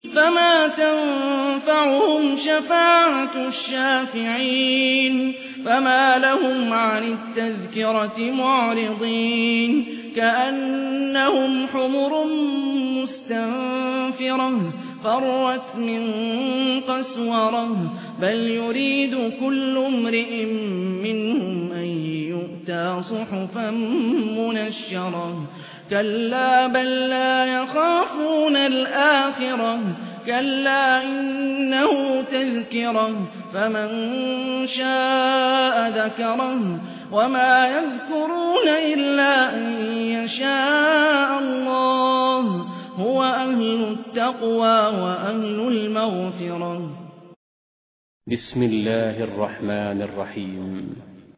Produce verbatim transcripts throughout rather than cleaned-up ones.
فما تنفعهم شفاعة الشافعين فما لهم عن التذكرة معرضين كأنهم حمر مستنفرة فرت من قسورة بل يريد كل امرئ منهم أن يؤتى صحفا منشرة كلا بل لا يخافون الآخرة كلا إنه تذكرة فمن شاء ذكره وما يذكرون إلا أن يشاء الله هو أهل التقوى وأهل المغفرة. بسم الله الرحمن الرحيم.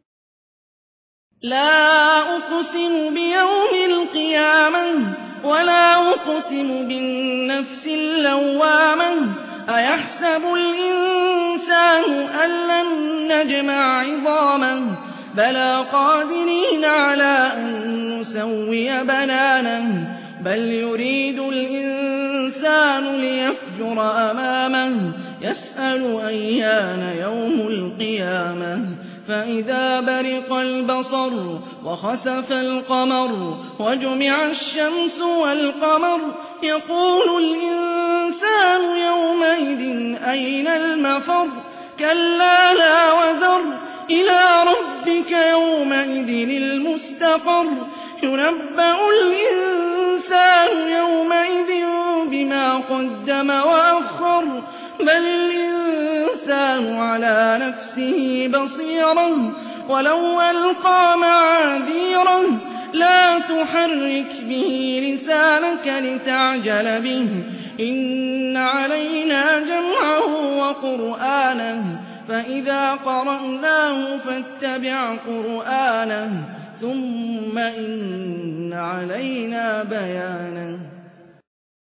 لا أقسم بيوم القيامة ولا أقسم بالنفس اللوامة أيحسب الإنسان أن لن نجمع عظامه بلى قادرين على أن نسوي بنانه بل يريد الإنسان ليفجر أمامه يسأل أيان يوم القيامة فإذا برق البصر وخسف القمر وجمع الشمس والقمر يقول الإنسان يومئذ أين المفر كلا لا وزر إلى ربك يومئذ المستقر ينبأ الإنسان يومئذ بما قدم وأخر بل الإنسان على نفسه بصيرة ولو ألقى معاذيره لا تحرك به لسانك لتعجل به إن علينا جمعه وقرآنه فإذا قرأناه فاتبع قرآنه ثم إن علينا بيانه